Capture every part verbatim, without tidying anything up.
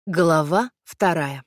Глава вторая.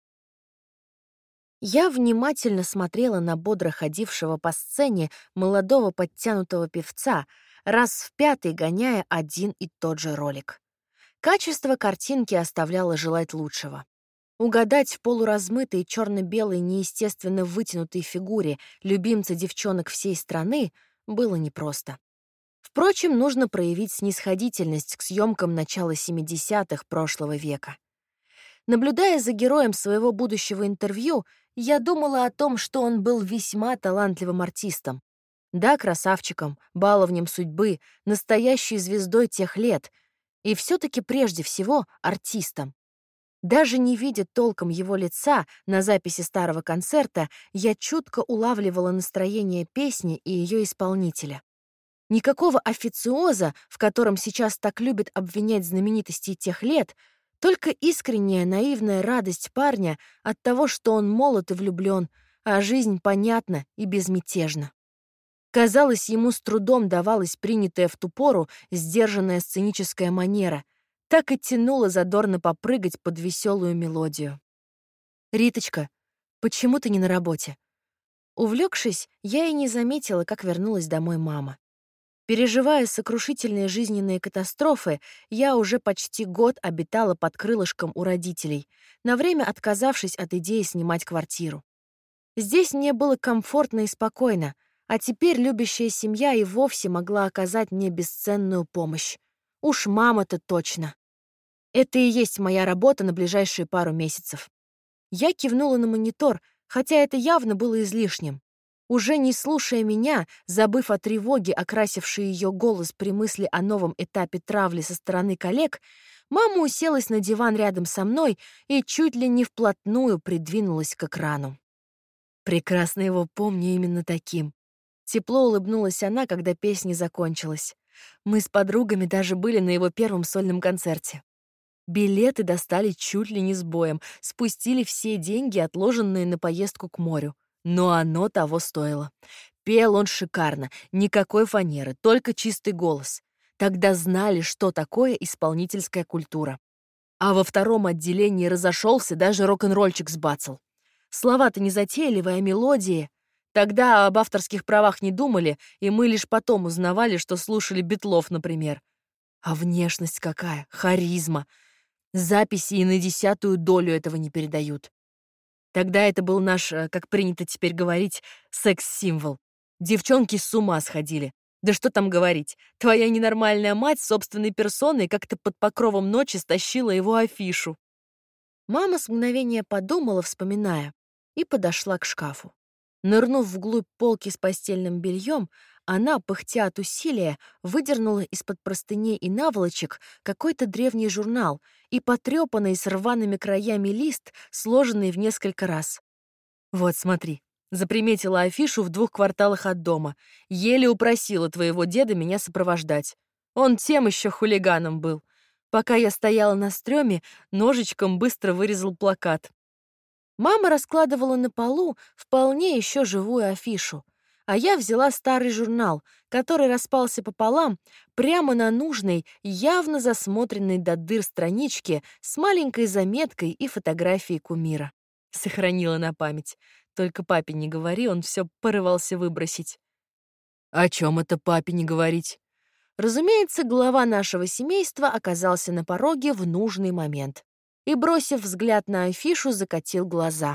Я внимательно смотрела на бодро ходившего по сцене молодого подтянутого певца, раз в пятый гоняя один и тот же ролик. Качество картинки оставляло желать лучшего. Угадать в полуразмытой черно-белой неестественно вытянутой фигуре любимца девчонок всей страны было непросто. Впрочем, нужно проявить снисходительность к съемкам начала семидесятых прошлого века. Наблюдая за героем своего будущего интервью, я думала о том, что он был весьма талантливым артистом. Да, красавчиком, баловнем судьбы, настоящей звездой тех лет. И все-таки прежде всего артистом. Даже не видя толком его лица на записи старого концерта, я чутко улавливала настроение песни и ее исполнителя. Никакого официоза, в котором сейчас так любят обвинять знаменитостей тех лет, только искренняя наивная радость парня от того, что он молод и влюблен, а жизнь понятна и безмятежна. Казалось, ему с трудом давалась принятая в ту пору сдержанная сценическая манера, так и тянуло задорно попрыгать под веселую мелодию. «Риточка, почему ты не на работе?» Увлекшись, я и не заметила, как вернулась домой мама. Переживая сокрушительные жизненные катастрофы, я уже почти год обитала под крылышком у родителей, на время отказавшись от идеи снимать квартиру. Здесь мне было комфортно и спокойно, а теперь любящая семья и вовсе могла оказать мне бесценную помощь. Уж мама-то точно. Это и есть моя работа на ближайшие пару месяцев. Я кивнула на монитор, хотя это явно было излишним. Уже не слушая меня, забыв о тревоге, окрасившей ее голос при мысли о новом этапе травли со стороны коллег, мама уселась на диван рядом со мной и чуть ли не вплотную придвинулась к экрану. Прекрасно его помню именно таким. Тепло улыбнулась она, когда песня закончилась. Мы с подругами даже были на его первом сольном концерте. Билеты достали чуть ли не с боем, спустили все деньги, отложенные на поездку к морю. Но оно того стоило. Пел он шикарно, никакой фанеры, только чистый голос. Тогда знали, что такое исполнительская культура. А во втором отделении разошелся, даже рок-н-ролльчик сбацал. Слова-то незатейливые, а мелодии. Тогда об авторских правах не думали, и мы лишь потом узнавали, что слушали Битлов, например. А внешность какая, харизма. Записи и на десятую долю этого не передают. Тогда это был наш, как принято теперь говорить, секс-символ. Девчонки с ума сходили. Да что там говорить, твоя ненормальная мать собственной персоной как-то под покровом ночи стащила его афишу. Мама с мгновения подумала, вспоминая, и подошла к шкафу. Нырнув вглубь полки с постельным бельем, она, пыхтя от усилия, выдернула из-под простыней и наволочек какой-то древний журнал и потрепанный с рваными краями лист, сложенный в несколько раз. «Вот, смотри», — заприметила афишу в двух кварталах от дома. Еле упросила твоего деда меня сопровождать. Он тем еще хулиганом был. Пока я стояла на стреме, ножичком быстро вырезал плакат. Мама раскладывала на полу вполне еще живую афишу, а я взяла старый журнал, который распался пополам прямо на нужной, явно засмотренной до дыр страничке с маленькой заметкой и фотографией кумира. Сохранила на память. Только папе не говори, он все порывался выбросить. О чем это папе не говорить? Разумеется, глава нашего семейства оказался на пороге в нужный момент и, бросив взгляд на афишу, закатил глаза.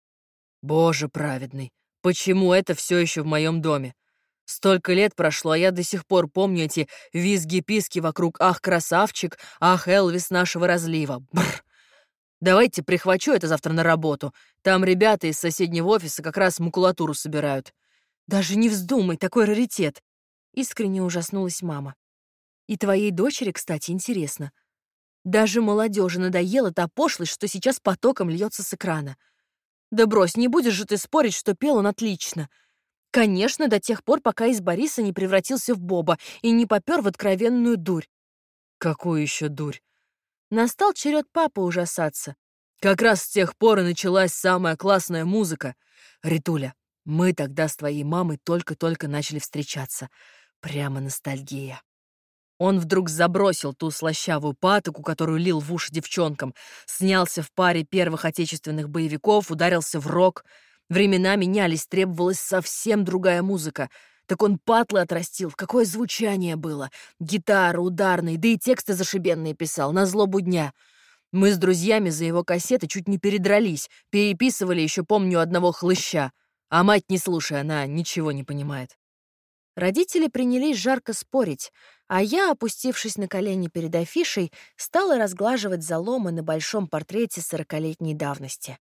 «Боже праведный, почему это все еще в моем доме? Столько лет прошло, а я до сих пор помню эти визги-писки вокруг «Ах, красавчик! Ах, Элвис нашего разлива!» Бррр. Давайте прихвачу это завтра на работу. Там ребята из соседнего офиса как раз макулатуру собирают. Даже не вздумай, такой раритет!» Искренне ужаснулась мама. «И твоей дочери, кстати, интересно. Даже молодежи надоела та пошлость, что сейчас потоком льется с экрана. Да брось, не будешь же ты спорить, что пел он отлично. Конечно, до тех пор, пока из Бориса не превратился в Боба и не попер в откровенную дурь». «Какую еще дурь?» Настал черед папы ужасаться. «Как раз с тех пор и началась самая классная музыка. Ритуля, мы тогда с твоей мамой только-только начали встречаться. Прямо ностальгия». Он вдруг забросил ту слащавую патоку, которую лил в уши девчонкам, снялся в паре первых отечественных боевиков, ударился в рок. Времена менялись, требовалась совсем другая музыка. Так он патлы отрастил, какое звучание было. Гитара, ударный, да и тексты зашибенные писал, на злобу дня. Мы с друзьями за его кассеты чуть не передрались, переписывали еще, помню, одного хлыща. А мать, не слушай, она ничего не понимает. Родители принялись жарко спорить, а я, опустившись на колени перед афишей, стала разглаживать заломы на большом портрете сорокалетней давности.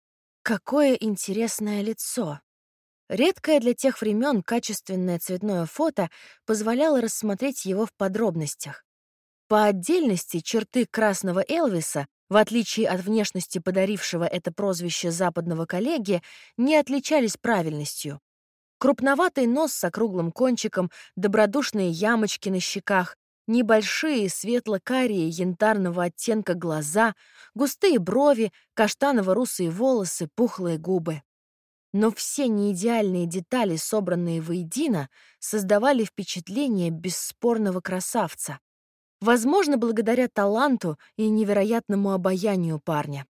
Какое интересное лицо! Редкое для тех времен качественное цветное фото позволяло рассмотреть его в подробностях. По отдельности черты красного Элвиса, в отличие от внешности подарившего это прозвище западного коллеги, не отличались правильностью. Крупноватый нос с округлым кончиком, добродушные ямочки на щеках, небольшие светло-карие янтарного оттенка глаза, густые брови, каштаново-русые волосы, пухлые губы. Но все неидеальные детали, собранные воедино, создавали впечатление бесспорного красавца. Возможно, благодаря таланту и невероятному обаянию парня.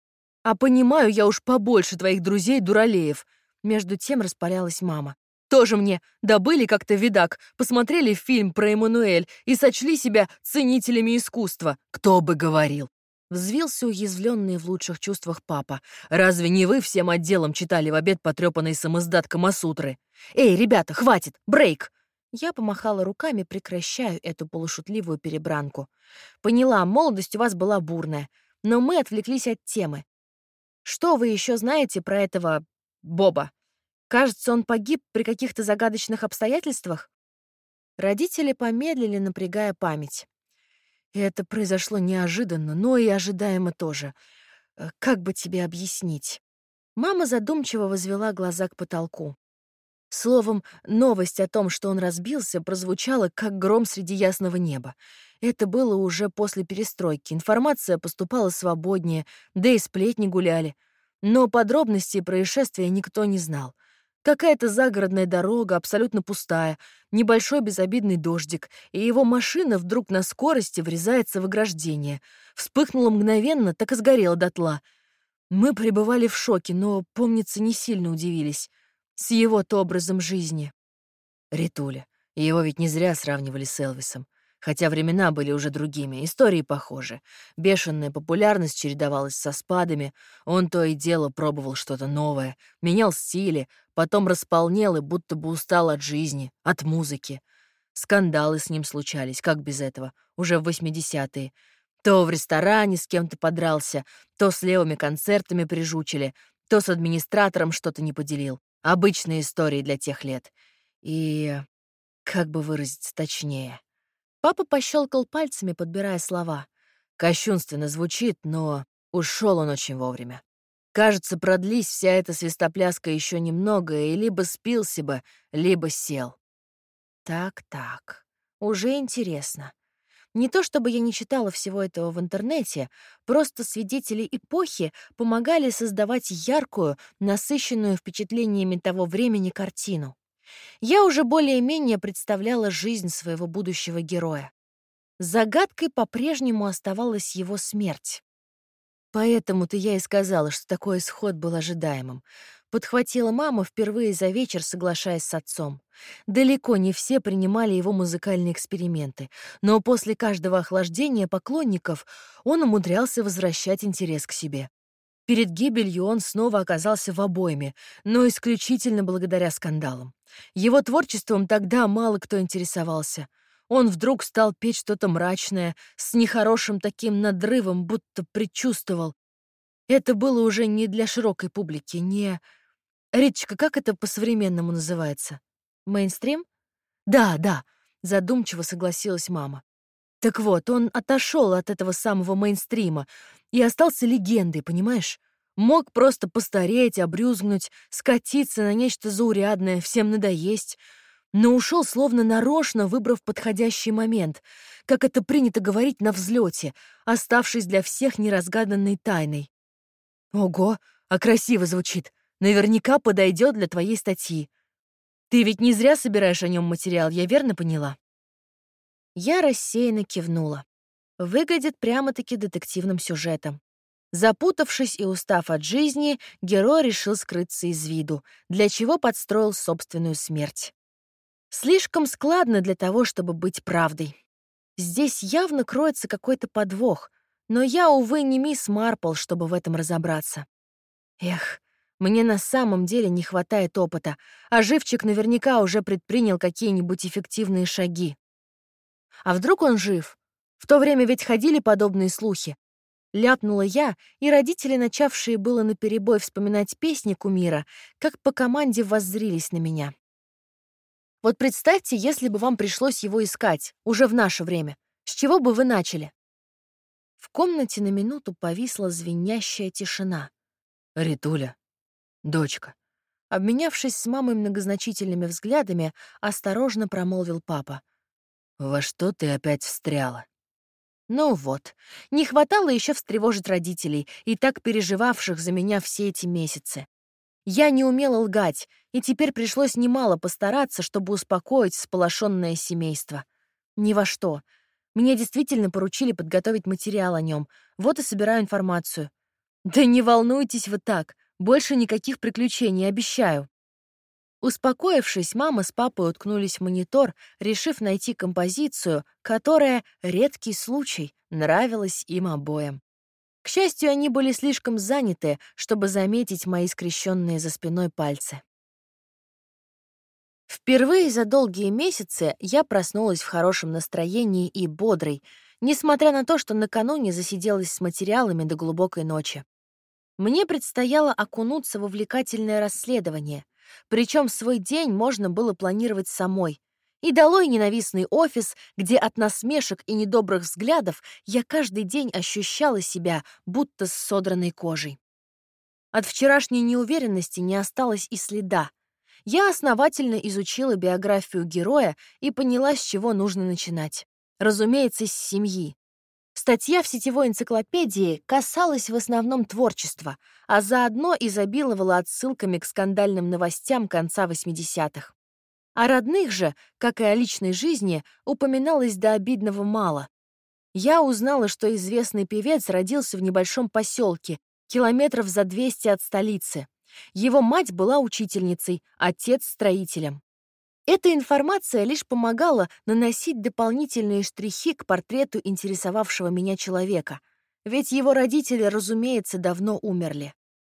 «А понимаю я уж побольше твоих друзей-дуралеев», — между тем распалялась мама. «Тоже мне добыли как-то видак, посмотрели фильм про Эммануэль и сочли себя ценителями искусства. Кто бы говорил!» Взвился уязвленный в лучших чувствах папа. «Разве не вы всем отделом читали в обед потрепанный самоздат Камасутры? Эй, ребята, хватит! Брейк!» Я помахала руками, прекращаю эту полушутливую перебранку. Поняла, молодость у вас была бурная, но мы отвлеклись от темы. Что вы еще знаете про этого Боба? Кажется, он погиб при каких-то загадочных обстоятельствах? Родители помедлили, напрягая память. И это произошло неожиданно, но и ожидаемо тоже. Э, Как бы тебе объяснить? Мама задумчиво возвела глаза к потолку. Словом, новость о том, что он разбился, прозвучала как гром среди ясного неба. Это было уже после перестройки, информация поступала свободнее, да и сплетни гуляли. Но подробностей происшествия никто не знал. Какая-то загородная дорога, абсолютно пустая, небольшой безобидный дождик, и его машина вдруг на скорости врезается в ограждение. Вспыхнула мгновенно, так и сгорела дотла. Мы пребывали в шоке, но, помнится, не сильно удивились. С его-то образом жизни. Ритуля. Его ведь не зря сравнивали с Элвисом. Хотя времена были уже другими, истории похожи. Бешеная популярность чередовалась со спадами. Он то и дело пробовал что-то новое, менял стили, потом располнел и будто бы устал от жизни, от музыки. Скандалы с ним случались, как без этого, уже в восьмидесятые. То в ресторане с кем-то подрался, то с левыми концертами прижучили, то с администратором что-то не поделил. Обычные истории для тех лет. И... как бы выразиться точнее? Папа пощелкал пальцами, подбирая слова. Кощунственно звучит, но ушел он очень вовремя. Кажется, продлись вся эта свистопляска еще немного, и либо спился бы, либо сел. Так-так, уже интересно. Не то чтобы я не читала всего этого в интернете, просто свидетели эпохи помогали создавать яркую, насыщенную впечатлениями того времени картину. Я уже более-менее представляла жизнь своего будущего героя. Загадкой по-прежнему оставалась его смерть. Поэтому-то я и сказала, что такой исход был ожидаемым. Подхватила мама впервые за вечер, соглашаясь с отцом. Далеко не все принимали его музыкальные эксперименты, но после каждого охлаждения поклонников он умудрялся возвращать интерес к себе. Перед гибелью он снова оказался в обойме, но исключительно благодаря скандалам. Его творчеством тогда мало кто интересовался. Он вдруг стал петь что-то мрачное, с нехорошим таким надрывом, будто предчувствовал. Это было уже не для широкой публики, не... Риточка, как это по-современному называется? Мейнстрим? Да, да, задумчиво согласилась мама. Так вот, он отошел от этого самого мейнстрима и остался легендой, понимаешь? Мог просто постареть, обрюзгнуть, скатиться на нечто заурядное, всем надоесть, но ушел словно нарочно, выбрав подходящий момент, как это принято говорить на взлете, оставшись для всех неразгаданной тайной. Ого, а красиво звучит. Наверняка подойдет для твоей статьи. Ты ведь не зря собираешь о нем материал, я верно поняла? Я рассеянно кивнула. Выглядит прямо-таки детективным сюжетом. Запутавшись и устав от жизни, герой решил скрыться из виду, для чего подстроил собственную смерть. Слишком складно для того, чтобы быть правдой. Здесь явно кроется какой-то подвох, но я, увы, не мисс Марпл, чтобы в этом разобраться. Эх, мне на самом деле не хватает опыта, а живчик наверняка уже предпринял какие-нибудь эффективные шаги. А вдруг он жив? В то время ведь ходили подобные слухи. Ляпнула я, и родители, начавшие было наперебой вспоминать песни кумира, как по команде воззрились на меня. Вот представьте, если бы вам пришлось его искать, уже в наше время. С чего бы вы начали? В комнате на минуту повисла звенящая тишина. «Ритуля, дочка». Обменявшись с мамой многозначительными взглядами, осторожно промолвил папа. «Во что ты опять встряла?» Ну вот, не хватало еще встревожить родителей, и так переживавших за меня все эти месяцы. Я не умела лгать, и теперь пришлось немало постараться, чтобы успокоить всполошенное семейство. Ни во что. Мне действительно поручили подготовить материал о нем. Вот и собираю информацию. Да не волнуйтесь вы так. Больше никаких приключений, обещаю. Успокоившись, мама с папой уткнулись в монитор, решив найти композицию, которая, редкий случай, нравилась им обоим. К счастью, они были слишком заняты, чтобы заметить мои скрещенные за спиной пальцы. Впервые за долгие месяцы я проснулась в хорошем настроении и бодрой, несмотря на то, что накануне засиделась с материалами до глубокой ночи. Мне предстояло окунуться в увлекательное расследование, причем свой день можно было планировать самой. И долой ненавистный офис, где от насмешек и недобрых взглядов я каждый день ощущала себя будто с содранной кожей. От вчерашней неуверенности не осталось и следа. Я основательно изучила биографию героя и поняла, с чего нужно начинать. Разумеется, с семьи. Статья в сетевой энциклопедии касалась в основном творчества, а заодно изобиловала отсылками к скандальным новостям конца восьмидесятых. О родных же, как и о личной жизни, упоминалось до обидного мало. Я узнала, что известный певец родился в небольшом поселке, километров за двести от столицы. Его мать была учительницей, отец — строителем. Эта информация лишь помогала наносить дополнительные штрихи к портрету интересовавшего меня человека, ведь его родители, разумеется, давно умерли.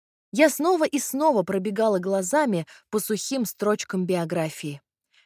Я снова и снова пробегала глазами по сухим строчкам биографии.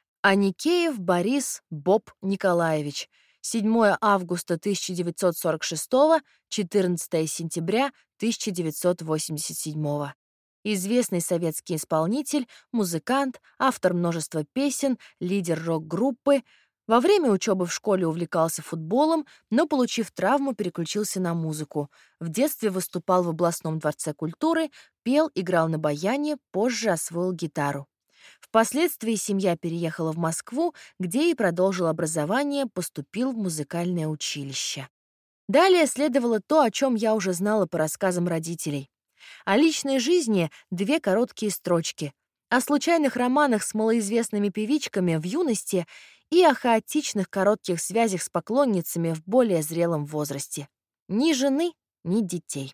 Аникеев Борис Боб Николаевич. седьмое августа тысяча девятьсот сорок шестого, четырнадцатое сентября тысяча девятьсот восемьдесят седьмого. Известный советский исполнитель, музыкант, автор множества песен, лидер рок-группы. Во время учебы в школе увлекался футболом, но, получив травму, переключился на музыку. В детстве выступал в областном дворце культуры, пел, играл на баяне, позже освоил гитару. Впоследствии семья переехала в Москву, где и продолжил образование, поступил в музыкальное училище. Далее следовало то, о чем я уже знала по рассказам родителей. О личной жизни две короткие строчки, о случайных романах с малоизвестными певичками в юности и о хаотичных коротких связях с поклонницами в более зрелом возрасте. Ни жены, ни детей.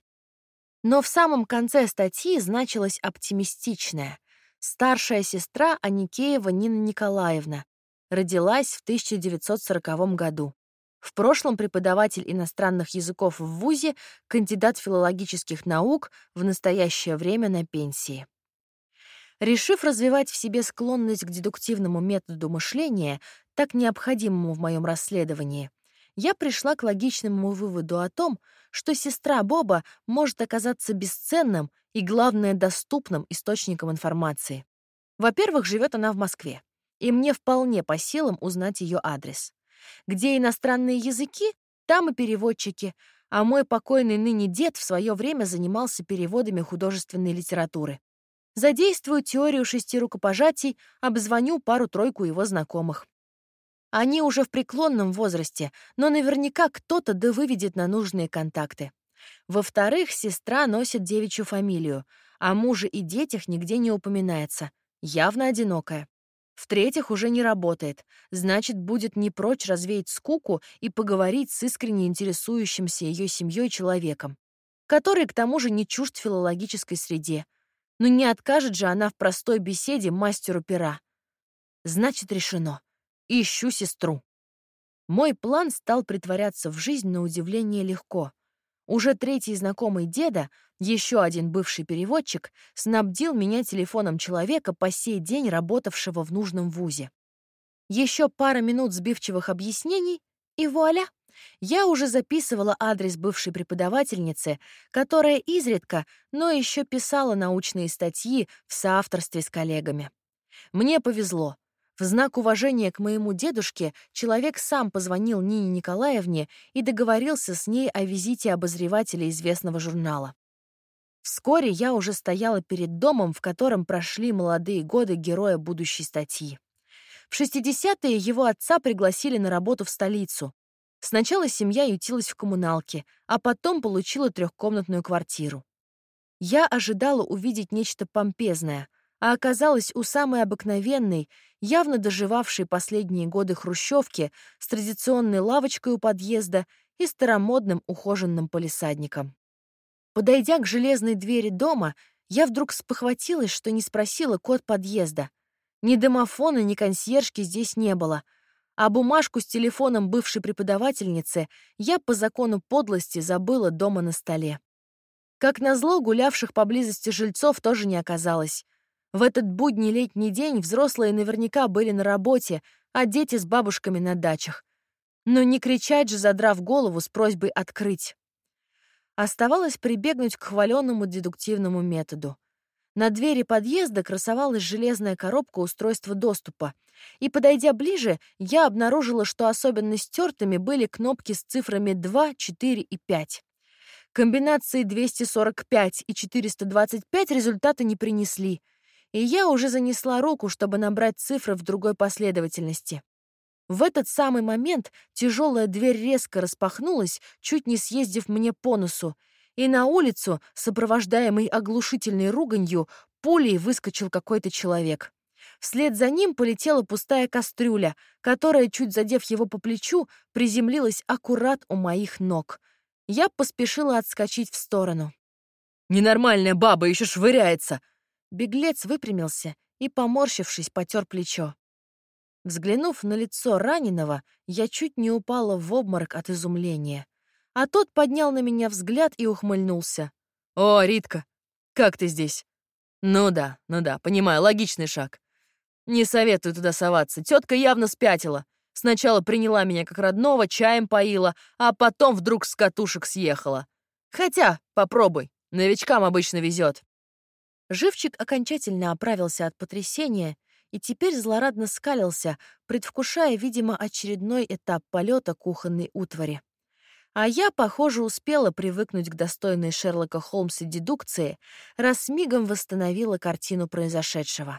Но в самом конце статьи значилось оптимистичное. Старшая сестра Аникеева Нина Николаевна. Родилась в тысяча девятьсот сороковом году. В прошлом преподаватель иностранных языков в вузе, кандидат филологических наук, в настоящее время на пенсии. Решив развивать в себе склонность к дедуктивному методу мышления, так необходимому в моем расследовании, я пришла к логичному выводу о том, что сестра Боба может оказаться бесценным и, главное, доступным источником информации. Во-первых, живет она в Москве, и мне вполне по силам узнать ее адрес. Где иностранные языки, там и переводчики, а мой покойный ныне дед в свое время занимался переводами художественной литературы. Задействую теорию шести рукопожатий, обзвоню пару-тройку его знакомых. Они уже в преклонном возрасте, но наверняка кто-то да выведет на нужные контакты. Во-вторых, сестра носит девичью фамилию, о муже и детях нигде не упоминается, явно одинокая. В-третьих, уже не работает. Значит, будет не прочь развеять скуку и поговорить с искренне интересующимся ее семьей человеком, который, к тому же, не чужд филологической среде. Но не откажет же она в простой беседе мастеру пера. Значит, решено. Ищу сестру. Мой план стал притворяться в жизнь на удивление легко. Уже третий знакомый деда, еще один бывший переводчик, снабдил меня телефоном человека, по сей день работавшего в нужном вузе. Еще пара минут сбивчивых объяснений, и вуаля! Я уже записывала адрес бывшей преподавательницы, которая изредка, но еще писала научные статьи в соавторстве с коллегами. Мне повезло. В знак уважения к моему дедушке человек сам позвонил Нине Николаевне и договорился с ней о визите обозревателя известного журнала. Вскоре я уже стояла перед домом, в котором прошли молодые годы героя будущей статьи. В шестидесятые его отца пригласили на работу в столицу. Сначала семья ютилась в коммуналке, а потом получила трехкомнатную квартиру. Я ожидала увидеть нечто помпезное, а оказалась у самой обыкновенной, явно доживавшей последние годы хрущевки с традиционной лавочкой у подъезда и старомодным ухоженным палисадником. Подойдя к железной двери дома, я вдруг спохватилась, что не спросила код подъезда. Ни домофона, ни консьержки здесь не было, а бумажку с телефоном бывшей преподавательницы я по закону подлости забыла дома на столе. Как назло, гулявших поблизости жильцов тоже не оказалось. В этот будний летний день взрослые наверняка были на работе, а дети с бабушками на дачах. Но не кричать же, задрав голову с просьбой открыть. Оставалось прибегнуть к хваленному дедуктивному методу. На двери подъезда красовалась железная коробка устройства доступа, и, подойдя ближе, я обнаружила, что особенно стертыми были кнопки с цифрами два, четыре и пять. Комбинации двести сорок пять и четыреста двадцать пять результата не принесли, и я уже занесла руку, чтобы набрать цифры в другой последовательности. В этот самый момент тяжелая дверь резко распахнулась, чуть не съездив мне по носу, и на улицу, сопровождаемый оглушительной руганью, пулей выскочил какой-то человек. Вслед за ним полетела пустая кастрюля, которая, чуть задев его по плечу, приземлилась аккурат у моих ног. Я поспешила отскочить в сторону. «Ненормальная баба еще швыряется!» Беглец выпрямился и, поморщившись, потер плечо. Взглянув на лицо раненого, я чуть не упала в обморок от изумления. А тот поднял на меня взгляд и ухмыльнулся. «О, Ритка, как ты здесь?» «Ну да, ну да, понимаю, логичный шаг. Не советую туда соваться, тетка явно спятила. Сначала приняла меня как родного, чаем поила, а потом вдруг с катушек съехала. Хотя, попробуй, новичкам обычно везет». Живчик окончательно оправился от потрясения и теперь злорадно скалился, предвкушая, видимо, очередной этап полета кухонной утвари. А я, похоже, успела привыкнуть к достойной Шерлока Холмса дедукции, раз мигом восстановила картину произошедшего.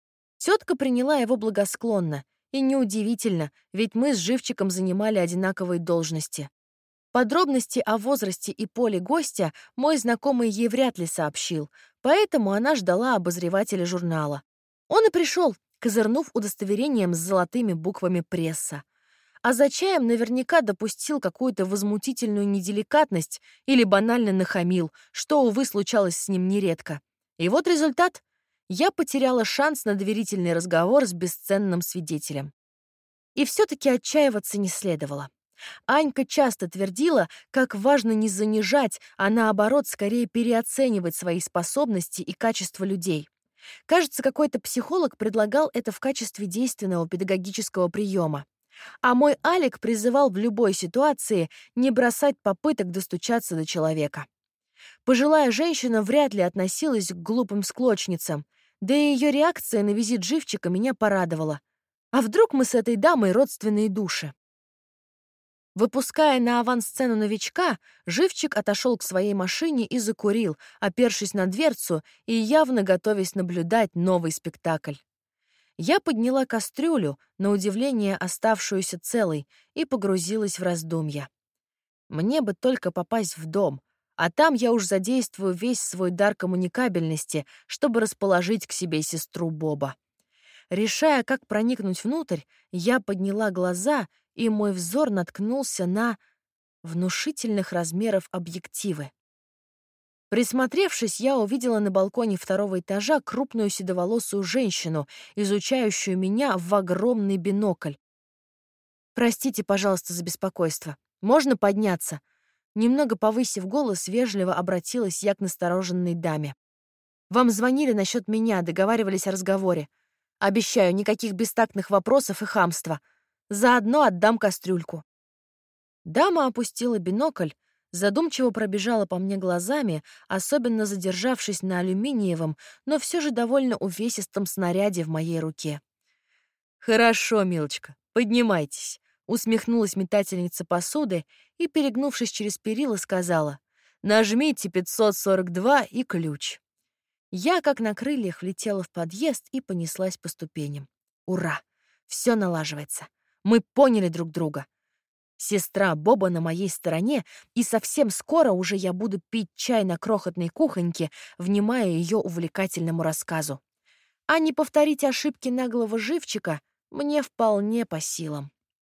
Тетка приняла его благосклонно, и неудивительно, ведь мы с Живчиком занимали одинаковые должности. Подробности о возрасте и поле гостя мой знакомый ей вряд ли сообщил, поэтому она ждала обозревателя журнала. Он и пришел, козырнув удостоверением с золотыми буквами «Пресса». А за чаем наверняка допустил какую-то возмутительную неделикатность или банально нахамил, что, увы, случалось с ним нередко. И вот результат. Я потеряла шанс на доверительный разговор с бесценным свидетелем. И все-таки отчаиваться не следовало. Анька часто твердила, как важно не занижать, а наоборот, скорее переоценивать свои способности и качество людей. Кажется, какой-то психолог предлагал это в качестве действенного педагогического приема. А мой Алик призывал в любой ситуации не бросать попыток достучаться до человека. Пожилая женщина вряд ли относилась к глупым склочницам, да и ее реакция на визит Живчика меня порадовала. А вдруг мы с этой дамой родственные души? Выпуская на авансцену новичка, Живчик отошел к своей машине и закурил, опершись на дверцу и явно готовясь наблюдать новый спектакль. Я подняла кастрюлю, на удивление оставшуюся целой, и погрузилась в раздумья. Мне бы только попасть в дом, а там я уж задействую весь свой дар коммуникабельности, чтобы расположить к себе сестру Боба. Решая, как проникнуть внутрь, я подняла глаза, и мой взор наткнулся на внушительных размеров объективы. Присмотревшись, я увидела на балконе второго этажа крупную седоволосую женщину, изучающую меня в огромный бинокль. «Простите, пожалуйста, за беспокойство. Можно подняться?» Немного повысив голос, вежливо обратилась я к настороженной даме. «Вам звонили насчет меня, договаривались о разговоре. Обещаю, никаких бестактных вопросов и хамства. Заодно отдам кастрюльку». Дама опустила бинокль, задумчиво пробежала по мне глазами, особенно задержавшись на алюминиевом, но все же довольно увесистом снаряде в моей руке. «Хорошо, милочка, поднимайтесь», — усмехнулась метательница посуды и, перегнувшись через перила, сказала: «Нажмите пятьсот сорок два и ключ». Я, как на крыльях, влетела в подъезд и понеслась по ступеням. Ура! Все налаживается. Мы поняли друг друга. Сестра Боба на моей стороне, и совсем скоро уже я буду пить чай на крохотной кухоньке, внимая ее увлекательному рассказу. А не повторить ошибки наглого живчика мне вполне по силам.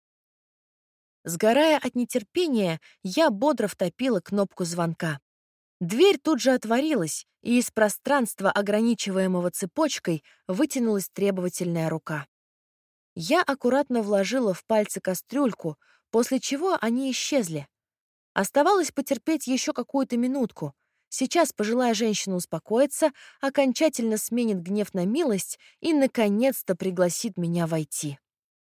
Сгорая от нетерпения, я бодро втопила кнопку звонка. Дверь тут же отворилась, и из пространства, ограничиваемого цепочкой, вытянулась требовательная рука. Я аккуратно вложила в пальцы кастрюльку, после чего они исчезли. Оставалось потерпеть еще какую-то минутку. Сейчас пожилая женщина успокоится, окончательно сменит гнев на милость и, наконец-то, пригласит меня войти.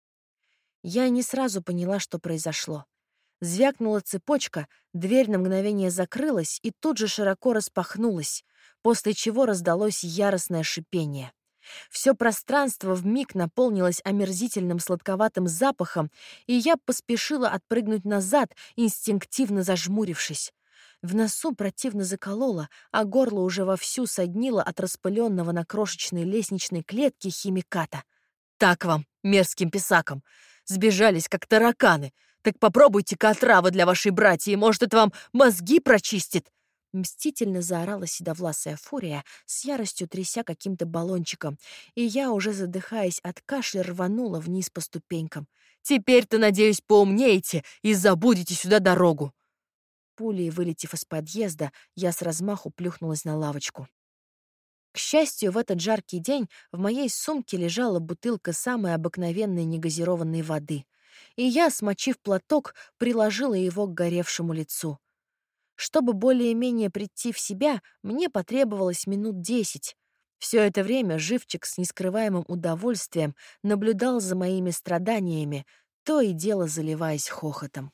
Я не сразу поняла, что произошло. Звякнула цепочка, дверь на мгновение закрылась и тут же широко распахнулась, после чего раздалось яростное шипение. Все пространство вмиг наполнилось омерзительным сладковатым запахом, и я поспешила отпрыгнуть назад, инстинктивно зажмурившись. В носу противно закололо, а горло уже вовсю соднило от распыленного на крошечной лестничной клетке химиката. «Так вам, мерзким писакам! Сбежались, как тараканы! Так попробуйте-ка отравы для вашей братьи, может, это вам мозги прочистит!» Мстительно заорала седовласая фурия, с яростью тряся каким-то баллончиком, и я, уже задыхаясь от кашля, рванула вниз по ступенькам. «Теперь-то, надеюсь, поумнеете и забудете сюда дорогу!» Пулей вылетев из подъезда, я с размаху плюхнулась на лавочку. К счастью, в этот жаркий день в моей сумке лежала бутылка самой обыкновенной негазированной воды, и я, смочив платок, приложила его к горевшему лицу. Чтобы более-менее прийти в себя, мне потребовалось минут десять. Все это время живчик с нескрываемым удовольствием наблюдал за моими страданиями, то и дело заливаясь хохотом.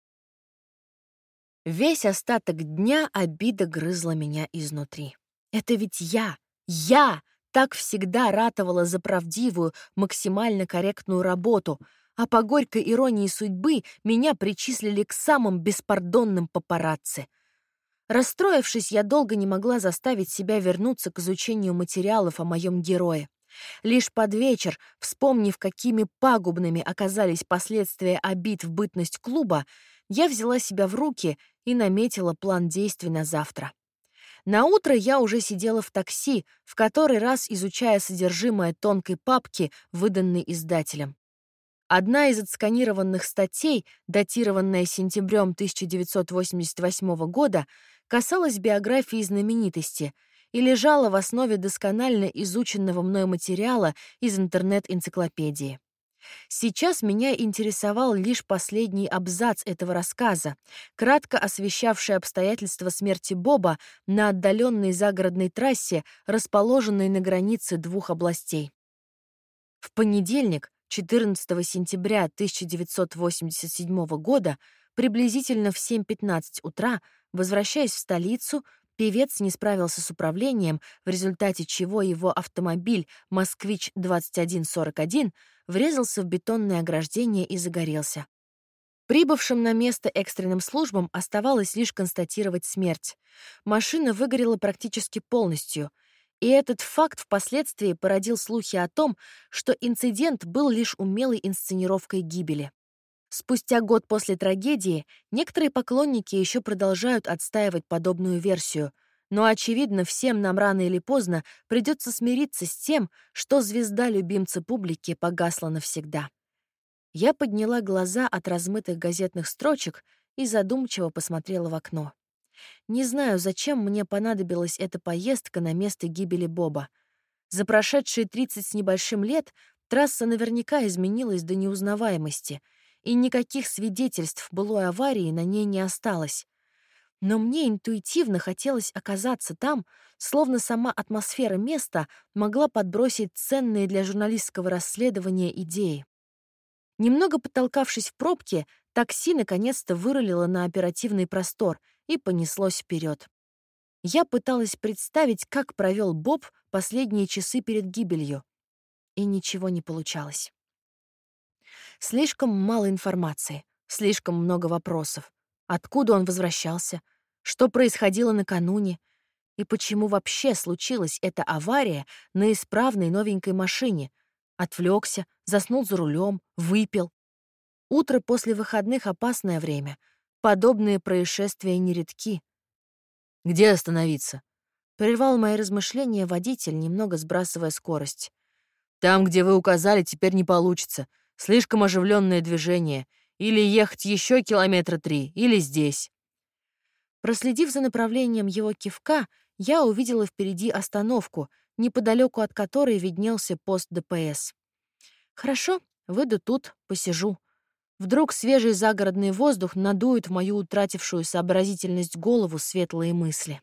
Весь остаток дня обида грызла меня изнутри. Это ведь я, я так всегда ратовала за правдивую, максимально корректную работу, а по горькой иронии судьбы меня причислили к самым беспардонным папарацци. Расстроившись, я долго не могла заставить себя вернуться к изучению материалов о моем герое. Лишь под вечер, вспомнив, какими пагубными оказались последствия обид в бытность клуба, я взяла себя в руки и наметила план действий на завтра. Наутро я уже сидела в такси, в который раз изучая содержимое тонкой папки, выданной издателем. Одна из отсканированных статей, датированная сентябрем тысяча девятьсот восемьдесят восьмого года, касалась биографии знаменитости и лежала в основе досконально изученного мной материала из интернет-энциклопедии. Сейчас меня интересовал лишь последний абзац этого рассказа, кратко освещавший обстоятельства смерти Боба на отдаленной загородной трассе, расположенной на границе двух областей. В понедельник, четырнадцатого сентября тысяча девятьсот восемьдесят седьмого года, приблизительно в семь пятнадцать утра, возвращаясь в столицу, певец не справился с управлением, в результате чего его автомобиль «Москвич двадцать один сорок один» врезался в бетонное ограждение и загорелся. Прибывшим на место экстренным службам оставалось лишь констатировать смерть. Машина выгорела практически полностью, и этот факт впоследствии породил слухи о том, что инцидент был лишь умелой инсценировкой гибели. Спустя год после трагедии некоторые поклонники еще продолжают отстаивать подобную версию, Но, очевидно, всем нам рано или поздно придется смириться с тем, что звезда любимца публики погасла навсегда. Я подняла глаза от размытых газетных строчек и задумчиво посмотрела в окно. Не знаю, зачем мне понадобилась эта поездка на место гибели Боба. За прошедшие тридцать с небольшим лет трасса наверняка изменилась до неузнаваемости, и никаких свидетельств былой аварии на ней не осталось. Но мне интуитивно хотелось оказаться там, словно сама атмосфера места могла подбросить ценные для журналистского расследования идеи. Немного потолкавшись в пробке, такси наконец-то вырулило на оперативный простор и понеслось вперед. Я пыталась представить, как провел Боб последние часы перед гибелью, и ничего не получалось. Слишком мало информации, слишком много вопросов. Откуда он возвращался? Что происходило накануне? И почему вообще случилась эта авария на исправной новенькой машине? Отвлекся, заснул за рулем, выпил. Утро после выходных — опасное время. Подобные происшествия нередки. «Где остановиться?» — прервал мои размышления водитель, немного сбрасывая скорость. «Там, где вы указали, теперь не получится. Слишком оживленное движение. Или ехать еще километра три, или здесь». Проследив за направлением его кивка, я увидела впереди остановку, неподалеку от которой виднелся пост ДПС. «Хорошо, выйду тут, посижу. Вдруг свежий загородный воздух надует в мою утратившую сообразительность голову светлые мысли».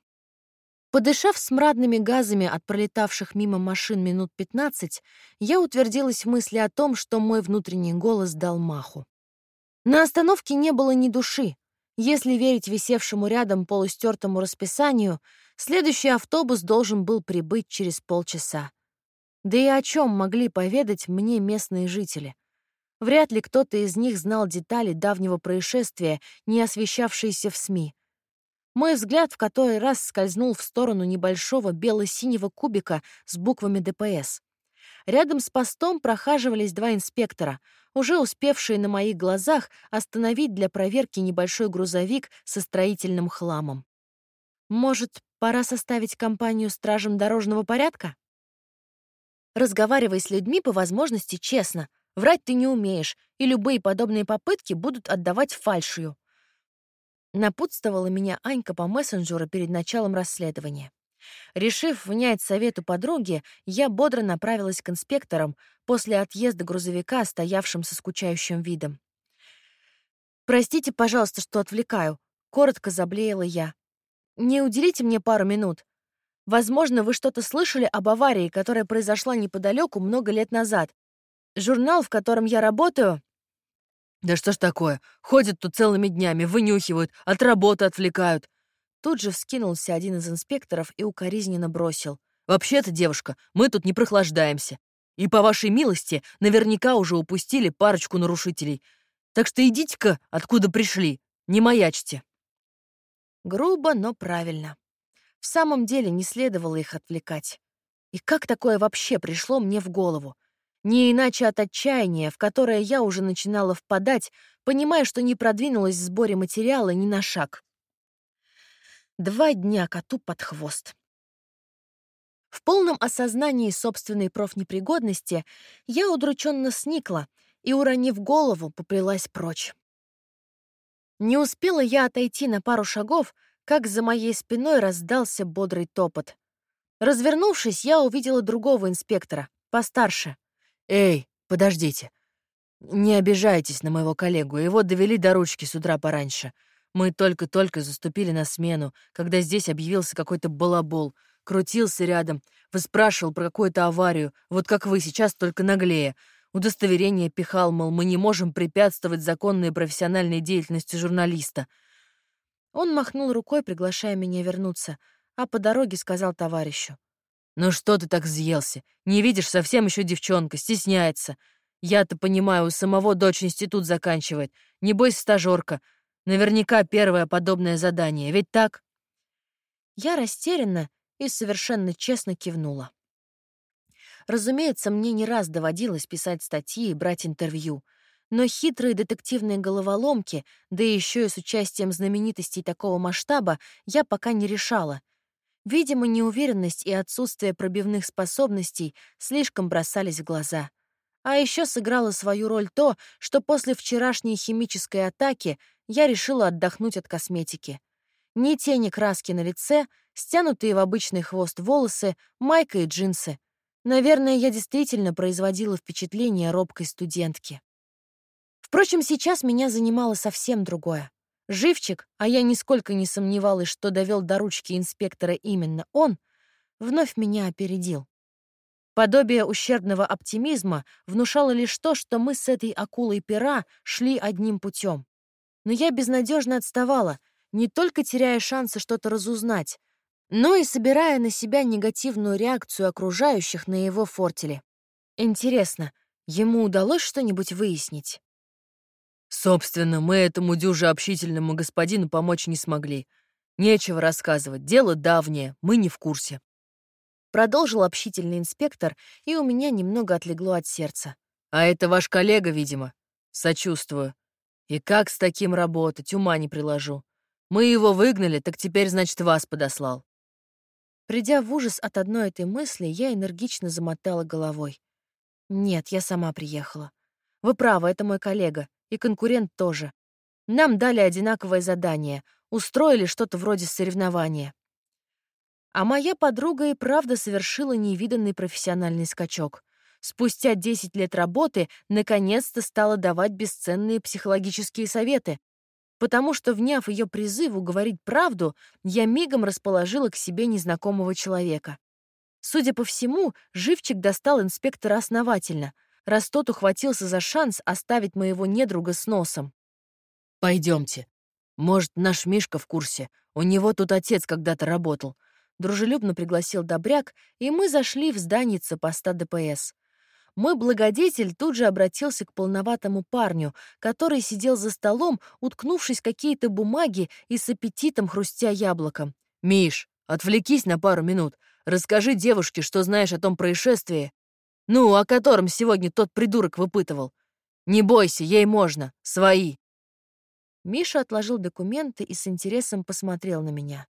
Подышав смрадными газами от пролетавших мимо машин минут пятнадцать, я утвердилась в мысли о том, что мой внутренний голос дал маху. На остановке не было ни души. Если верить висевшему рядом полустертому расписанию, следующий автобус должен был прибыть через полчаса. Да и о чем могли поведать мне местные жители? Вряд ли кто-то из них знал детали давнего происшествия, не освещавшиеся в СМИ. Мой взгляд в который раз скользнул в сторону небольшого бело-синего кубика с буквами ДПС. Рядом с постом прохаживались два инспектора, уже успевшие на моих глазах остановить для проверки небольшой грузовик со строительным хламом. Может, пора составить компанию стражам дорожного порядка? Разговаривай с людьми по возможности честно. Врать ты не умеешь, и любые подобные попытки будут отдавать фальшью. Напутствовала меня Анька по мессенджеру перед началом расследования. Решив внять совету подруги, я бодро направилась к инспекторам после отъезда грузовика, стоявшим со скучающим видом. «Простите, пожалуйста, что отвлекаю», — коротко заблеяла я. «Не уделите мне пару минут. Возможно, вы что-то слышали об аварии, которая произошла неподалеку много лет назад. Журнал, в котором я работаю...» «Да что ж такое? Ходят тут целыми днями, вынюхивают, от работы отвлекают». Тут же вскинулся один из инспекторов и укоризненно бросил. «Вообще-то, девушка, мы тут не прохлаждаемся. И, по вашей милости, наверняка уже упустили парочку нарушителей. Так что идите-ка, откуда пришли, не маячьте». Грубо, но правильно. В самом деле не следовало их отвлекать. И как такое вообще пришло мне в голову? Не иначе от отчаяния, в которое я уже начинала впадать, понимая, что не продвинулась в сборе материала ни на шаг. Два дня коту под хвост. В полном осознании собственной профнепригодности я удрученно сникла и, уронив голову, поплелась прочь. Не успела я отойти на пару шагов, как за моей спиной раздался бодрый топот. Развернувшись, я увидела другого инспектора, постарше. «Эй, подождите. Не обижайтесь на моего коллегу, его довели до ручки с утра пораньше. Мы только-только заступили на смену, когда здесь объявился какой-то балабол, крутился рядом, выспрашивал про какую-то аварию, вот как вы сейчас, только наглее. Удостоверение пихал, мол, мы не можем препятствовать законной и профессиональной деятельности журналиста». Он махнул рукой, приглашая меня вернуться, а по дороге сказал товарищу. «Ну что ты так взъелся? Не видишь, совсем еще девчонка, стесняется. Я-то понимаю, у самого дочь институт заканчивает. Небось, стажерка. Наверняка первое подобное задание, ведь так?» Я растерянно и совершенно честно кивнула. Разумеется, мне не раз доводилось писать статьи и брать интервью, но хитрые детективные головоломки, да еще и с участием знаменитостей такого масштаба, я пока не решала. Видимо, неуверенность и отсутствие пробивных способностей слишком бросались в глаза. А еще сыграло свою роль то, что после вчерашней химической атаки я решила отдохнуть от косметики. Ни тени краски на лице, стянутые в обычный хвост волосы, майка и джинсы. Наверное, я действительно производила впечатление робкой студентки. Впрочем, сейчас меня занимало совсем другое. Живчик, а я нисколько не сомневалась, что довел до ручки инспектора именно он, вновь меня опередил. Подобие ущербного оптимизма внушало лишь то, что мы с этой акулой пера шли одним путем. Но я безнадежно отставала, не только теряя шансы что-то разузнать, но и собирая на себя негативную реакцию окружающих на его фортеле. Интересно, ему удалось что-нибудь выяснить? Собственно, мы этому дюже общительному господину помочь не смогли. Нечего рассказывать, дело давнее, мы не в курсе. Продолжил общительный инспектор, и у меня немного отлегло от сердца. А это ваш коллега, видимо. Сочувствую. И как с таким работать, ума не приложу. Мы его выгнали, так теперь, значит, вас подослал. Придя в ужас от одной этой мысли, я энергично замотала головой. Нет, я сама приехала. Вы правы, это мой коллега. И конкурент тоже. Нам дали одинаковое задание, устроили что-то вроде соревнования. А моя подруга и правда совершила невиданный профессиональный скачок. Спустя десять лет работы наконец-то стала давать бесценные психологические советы, потому что, вняв ее призыву говорить правду, я мигом расположила к себе незнакомого человека. Судя по всему, живчик достал инспектора основательно, раз тот ухватился за шанс оставить моего недруга с носом. Пойдемте. Может, наш Мишка в курсе. У него тут отец когда-то работал. Дружелюбно пригласил Добряк, и мы зашли в зданице поста ДПС. Мой благодетель тут же обратился к полноватому парню, который сидел за столом, уткнувшись в какие-то бумаги и с аппетитом хрустя яблоком. «Миш, отвлекись на пару минут. Расскажи девушке, что знаешь о том происшествии. Ну, о котором сегодня тот придурок выпытывал. Не бойся, ей можно. Свои». Миша отложил документы и с интересом посмотрел на меня.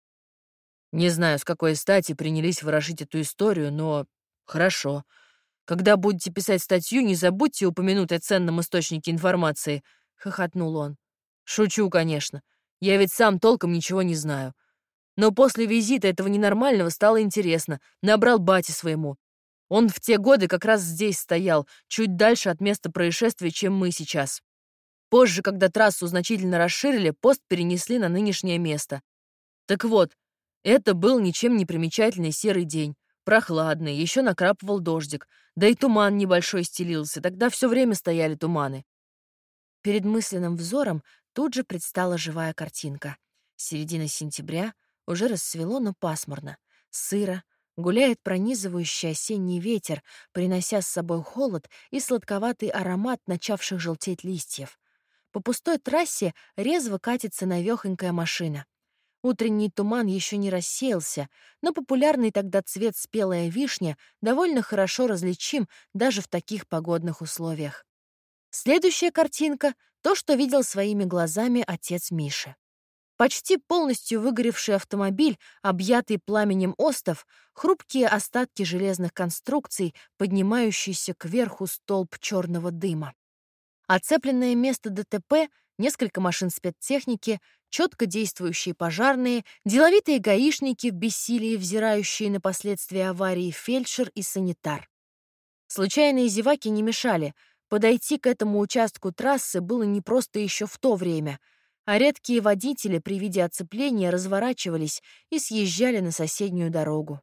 «Не знаю, с какой стати принялись ворошить эту историю, но хорошо. Когда будете писать статью, не забудьте упомянуть о ценном источнике информации», — хохотнул он. «Шучу, конечно. Я ведь сам толком ничего не знаю. Но после визита этого ненормального стало интересно. Набрал бате своему. Он в те годы как раз здесь стоял, чуть дальше от места происшествия, чем мы сейчас. Позже, когда трассу значительно расширили, пост перенесли на нынешнее место. Так вот, это был ничем не примечательный серый день. Прохладный, еще накрапывал дождик, да и туман небольшой стелился, тогда все время стояли туманы. Перед мысленным взором тут же предстала живая картинка. Середина сентября, уже рассвело, но пасмурно. Сыро, гуляет пронизывающий осенний ветер, принося с собой холод и сладковатый аромат начавших желтеть листьев. По пустой трассе резво катится навехонькая машина. Утренний туман еще не рассеялся, но популярный тогда цвет спелая вишня довольно хорошо различим даже в таких погодных условиях. Следующая картинка — то, что видел своими глазами отец Миши. Почти полностью выгоревший автомобиль, объятый пламенем остов, хрупкие остатки железных конструкций, поднимающийся кверху столб черного дыма. Оцепленное место ДТП, несколько машин спецтехники, четко действующие пожарные, деловитые гаишники в бессилии, взирающие на последствия аварии, фельдшер и санитар. Случайные зеваки не мешали. Подойти к этому участку трассы было непросто еще в то время, а редкие водители при виде оцепления разворачивались и съезжали на соседнюю дорогу.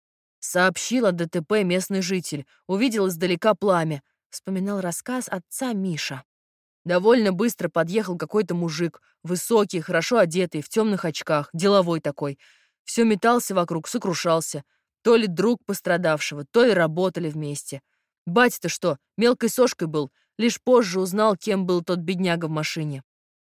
«Сообщил о ДТП местный житель, увидел издалека пламя», — вспоминал рассказ отца Миша. Довольно быстро подъехал какой-то мужик, высокий, хорошо одетый, в темных очках, деловой такой. Все метался вокруг, сокрушался. То ли друг пострадавшего, то ли работали вместе. Батя-то что, мелкой сошкой был, лишь позже узнал, кем был тот бедняга в машине.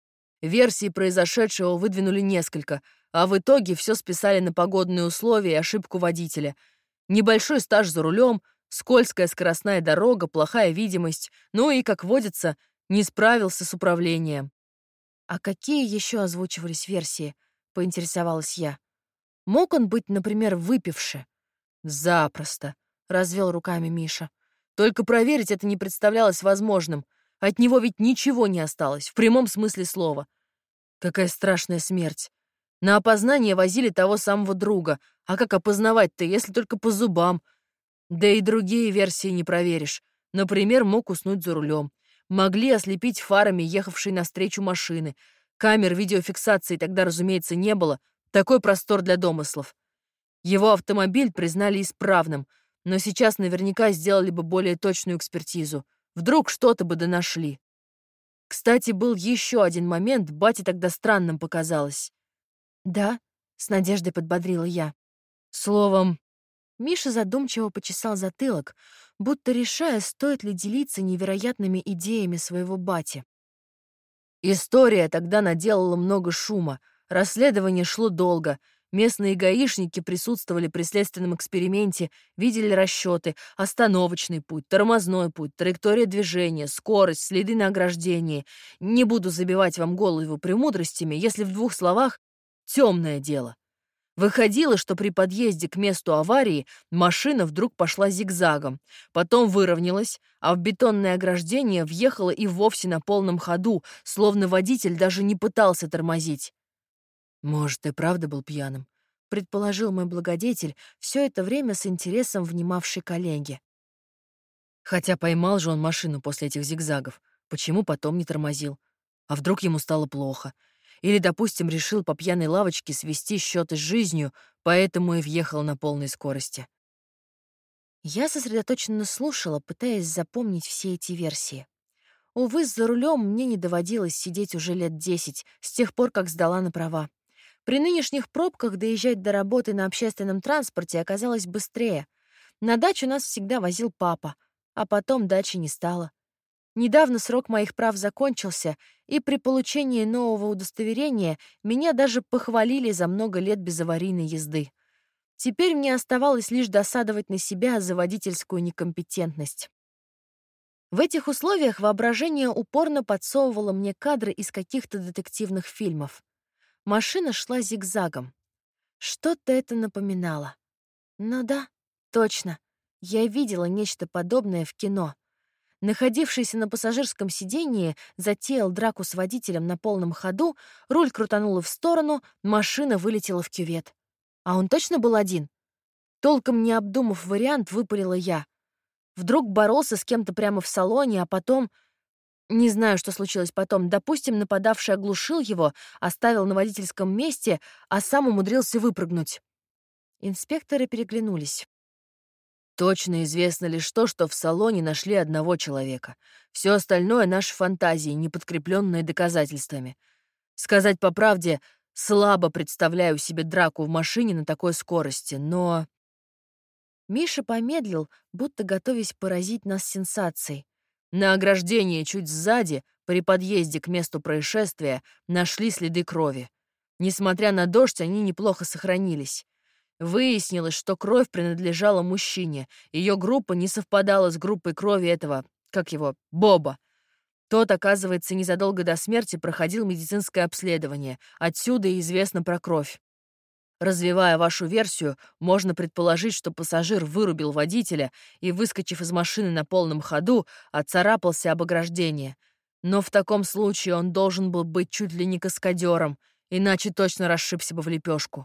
Версий произошедшего выдвинули несколько, а в итоге все списали на погодные условия и ошибку водителя. Небольшой стаж за рулем, скользкая скоростная дорога, плохая видимость, ну и, как водится, не справился с управлением. «А какие еще озвучивались версии?» — поинтересовалась я. Мог он быть, например, выпивший? Запросто, — развел руками Миша. Только проверить это не представлялось возможным. От него ведь ничего не осталось, в прямом смысле слова. Какая страшная смерть. На опознание возили того самого друга. А как опознавать-то, если только по зубам? Да и другие версии не проверишь. Например, мог уснуть за рулем. Могли ослепить фарами ехавшей навстречу машины. Камер видеофиксации тогда, разумеется, не было. Такой простор для домыслов. Его автомобиль признали исправным, но сейчас наверняка сделали бы более точную экспертизу. Вдруг что-то бы да нашли. Кстати, был еще один момент, бате тогда странным показалось. «Да», — с надеждой подбодрила я. Словом, Миша задумчиво почесал затылок, будто решая, стоит ли делиться невероятными идеями своего бати. История тогда наделала много шума, расследование шло долго, местные гаишники присутствовали при следственном эксперименте, видели расчеты, остановочный путь, тормозной путь, траектория движения, скорость, следы на ограждении. Не буду забивать вам голову премудростями, если в двух словах — темное дело. Выходило, что при подъезде к месту аварии машина вдруг пошла зигзагом, потом выровнялась, а в бетонное ограждение въехала и вовсе на полном ходу, словно водитель даже не пытался тормозить. «Может, и правда был пьяным», — предположил мой благодетель, все это время с интересом внимавший коллеге. Хотя поймал же он машину после этих зигзагов, почему потом не тормозил? А вдруг ему стало плохо? Или, допустим, решил по пьяной лавочке свести счеты с жизнью, поэтому и въехал на полной скорости. Я сосредоточенно слушала, пытаясь запомнить все эти версии. Увы, за рулем мне не доводилось сидеть уже лет десять, с тех пор, как сдала на права. При нынешних пробках доезжать до работы на общественном транспорте оказалось быстрее. На дачу нас всегда возил папа, а потом дачи не стало. Недавно срок моих прав закончился, и при получении нового удостоверения меня даже похвалили за много лет безаварийной езды. Теперь мне оставалось лишь досадовать на себя за водительскую некомпетентность. В этих условиях воображение упорно подсовывало мне кадры из каких-то детективных фильмов. Машина шла зигзагом. Что-то это напоминало. Ну да, точно. Я видела нечто подобное в кино. Находившийся на пассажирском сиденье затеял драку с водителем на полном ходу, руль крутануло в сторону, машина вылетела в кювет. А он точно был один? Толком не обдумав вариант, выпалила я. Вдруг боролся с кем-то прямо в салоне, а потом... Не знаю, что случилось потом. Допустим, нападавший оглушил его, оставил на водительском месте, а сам умудрился выпрыгнуть. Инспекторы переглянулись. Точно известно лишь то, что в салоне нашли одного человека. Все остальное — наши фантазии, не подкрепленные доказательствами. Сказать по правде, слабо представляю себе драку в машине на такой скорости, но... Миша помедлил, будто готовясь поразить нас сенсацией. На ограждении чуть сзади, при подъезде к месту происшествия, нашли следы крови. Несмотря на дождь, они неплохо сохранились. Выяснилось, что кровь принадлежала мужчине. Ее группа не совпадала с группой крови этого, как его, Боба. Тот, оказывается, незадолго до смерти проходил медицинское обследование. Отсюда и известно про кровь. Развивая вашу версию, можно предположить, что пассажир вырубил водителя и, выскочив из машины на полном ходу, отцарапался об ограждение. Но в таком случае он должен был быть чуть ли не каскадером, иначе точно расшибся бы в лепешку.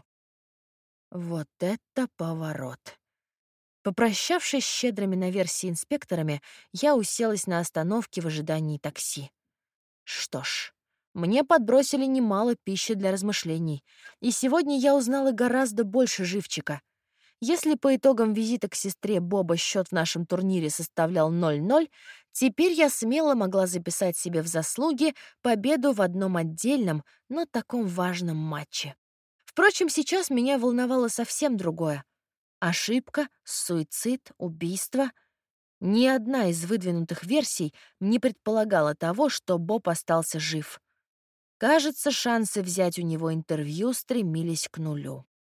Вот это поворот. Попрощавшись с щедрыми на версии инспекторами, я уселась на остановке в ожидании такси. Что ж, мне подбросили немало пищи для размышлений, и сегодня я узнала гораздо больше живчика. Если по итогам визита к сестре Боба счет в нашем турнире составлял ноль-ноль, теперь я смело могла записать себе в заслуги победу в одном отдельном, но таком важном матче. Впрочем, сейчас меня волновало совсем другое. Ошибка, суицид, убийство. Ни одна из выдвинутых версий не предполагала того, что Боб остался жив. Кажется, шансы взять у него интервью стремились к нулю.